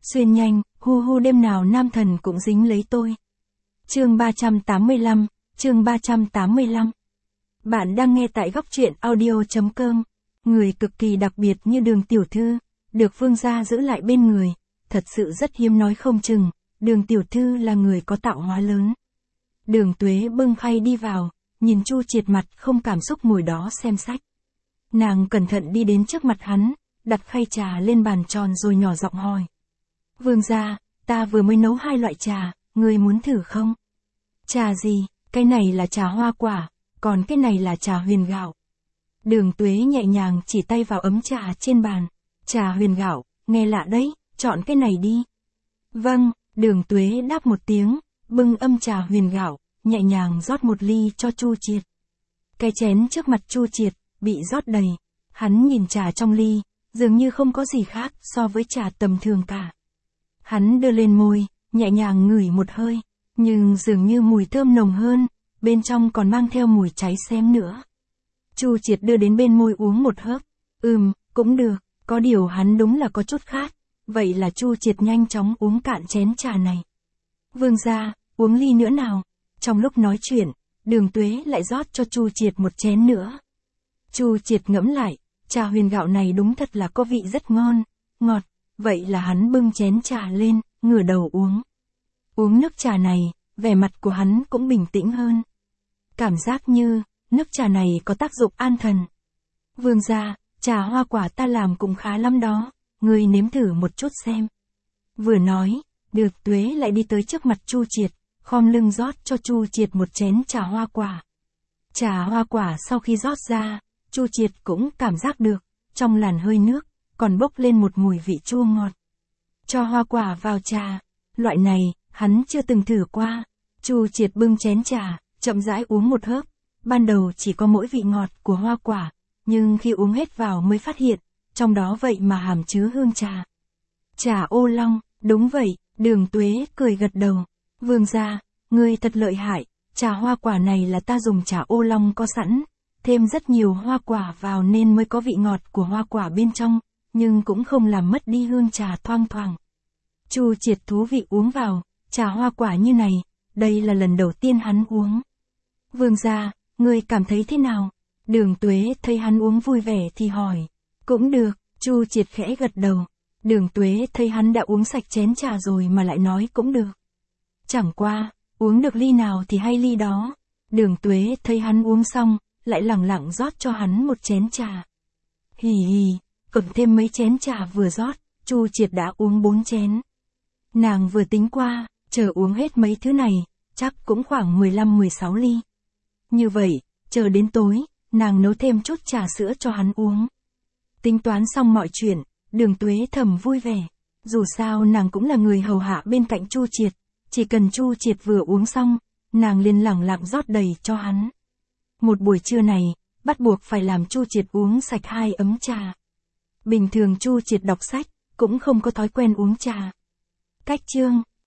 Xuyên nhanh, hu hu đêm nào nam thần cũng dính lấy tôi. Chương 385, chương 385. Bạn đang nghe tại góc truyện audio.com. Người cực kỳ đặc biệt như Đường tiểu thư, được vương gia giữ lại bên người, thật sự rất hiếm nói không chừng, Đường tiểu thư là người có tạo hóa lớn. Đường Tuế bưng khay đi vào, nhìn Chu Triệt mặt không cảm xúc ngồi đó xem sách. Nàng cẩn thận đi đến trước mặt hắn, đặt khay trà lên bàn tròn rồi nhỏ giọng hỏi. Vương gia, ta vừa mới nấu 2 loại trà, ngươi muốn thử không? Trà gì? Cái này là trà hoa quả, còn cái này là trà huyền gạo. Đường Tuế nhẹ nhàng chỉ tay vào ấm trà trên bàn. Trà huyền gạo, nghe lạ đấy, chọn cái này đi. Vâng, Đường Tuế đáp một tiếng, bưng ấm trà huyền gạo, nhẹ nhàng rót một ly cho Chu Triệt. Cái chén trước mặt Chu Triệt, bị rót đầy. Hắn nhìn trà trong ly, dường như không có gì khác so với trà tầm thường cả. Hắn đưa lên môi, nhẹ nhàng ngửi một hơi, nhưng dường như mùi thơm nồng hơn, bên trong còn mang theo mùi cháy xém nữa. Chu Triệt đưa đến bên môi uống một hớp. Cũng được, có điều hắn đúng là có chút khát, vậy là Chu Triệt nhanh chóng uống cạn chén trà này. Vương gia, uống ly nữa nào. Trong lúc nói chuyện, Đường Tuế lại rót cho Chu Triệt một chén nữa. Chu Triệt ngẫm lại, trà huyền gạo này đúng thật là có vị rất ngon, ngọt, vậy là hắn bưng chén trà lên, ngửa đầu uống. Uống nước trà này, vẻ mặt của hắn cũng bình tĩnh hơn. Cảm giác như, nước trà này có tác dụng an thần. Vương gia, trà hoa quả ta làm cũng khá lắm đó, ngươi nếm thử một chút xem. Vừa nói, Đường Tuế lại đi tới trước mặt Chu Triệt, khom lưng rót cho Chu Triệt một chén trà hoa quả. Trà hoa quả sau khi rót ra, Chu Triệt cũng cảm giác được, trong làn hơi nước, còn bốc lên một mùi vị chua ngọt. Cho hoa quả vào trà, loại này, hắn chưa từng thử qua. Chu Triệt bưng chén trà, chậm rãi uống một hớp, ban đầu chỉ có mỗi vị ngọt của hoa quả, nhưng khi uống hết vào mới phát hiện, trong đó vậy mà hàm chứa hương trà. Trà ô long, đúng vậy, Đường Tuế cười gật đầu. Vương gia, ngươi thật lợi hại, trà hoa quả này là ta dùng trà ô long có sẵn, thêm rất nhiều hoa quả vào nên mới có vị ngọt của hoa quả bên trong, nhưng cũng không làm mất đi hương trà thoang thoảng. Chu Triệt thú vị uống vào, trà hoa quả như này, đây là lần đầu tiên hắn uống. Vương gia, ngươi cảm thấy thế nào? Đường Tuế thấy hắn uống vui vẻ thì hỏi. Cũng được, Chu Triệt khẽ gật đầu. Đường Tuế thấy hắn đã uống sạch chén trà rồi mà lại nói cũng được. Chẳng qua, uống được ly nào thì hay ly đó. Đường Tuế thấy hắn uống xong, lại lẳng lặng rót cho hắn một chén trà. Hì hì, cộng thêm mấy chén trà vừa rót, Chu Triệt đã uống 4 chén. Nàng vừa tính qua, chờ uống hết mấy thứ này, chắc cũng khoảng 15-16 ly. Như vậy, chờ đến tối, nàng nấu thêm chút trà sữa cho hắn uống. Tính toán xong mọi chuyện, Đường Tuế thầm vui vẻ. Dù sao nàng cũng là người hầu hạ bên cạnh Chu Triệt, chỉ cần Chu Triệt vừa uống xong, nàng liền lẳng lặng rót đầy cho hắn. Một buổi trưa này, bắt buộc phải làm Chu Triệt uống sạch 2 ấm trà. Bình thường Chu Triệt đọc sách, cũng không có thói quen uống trà. Cách chương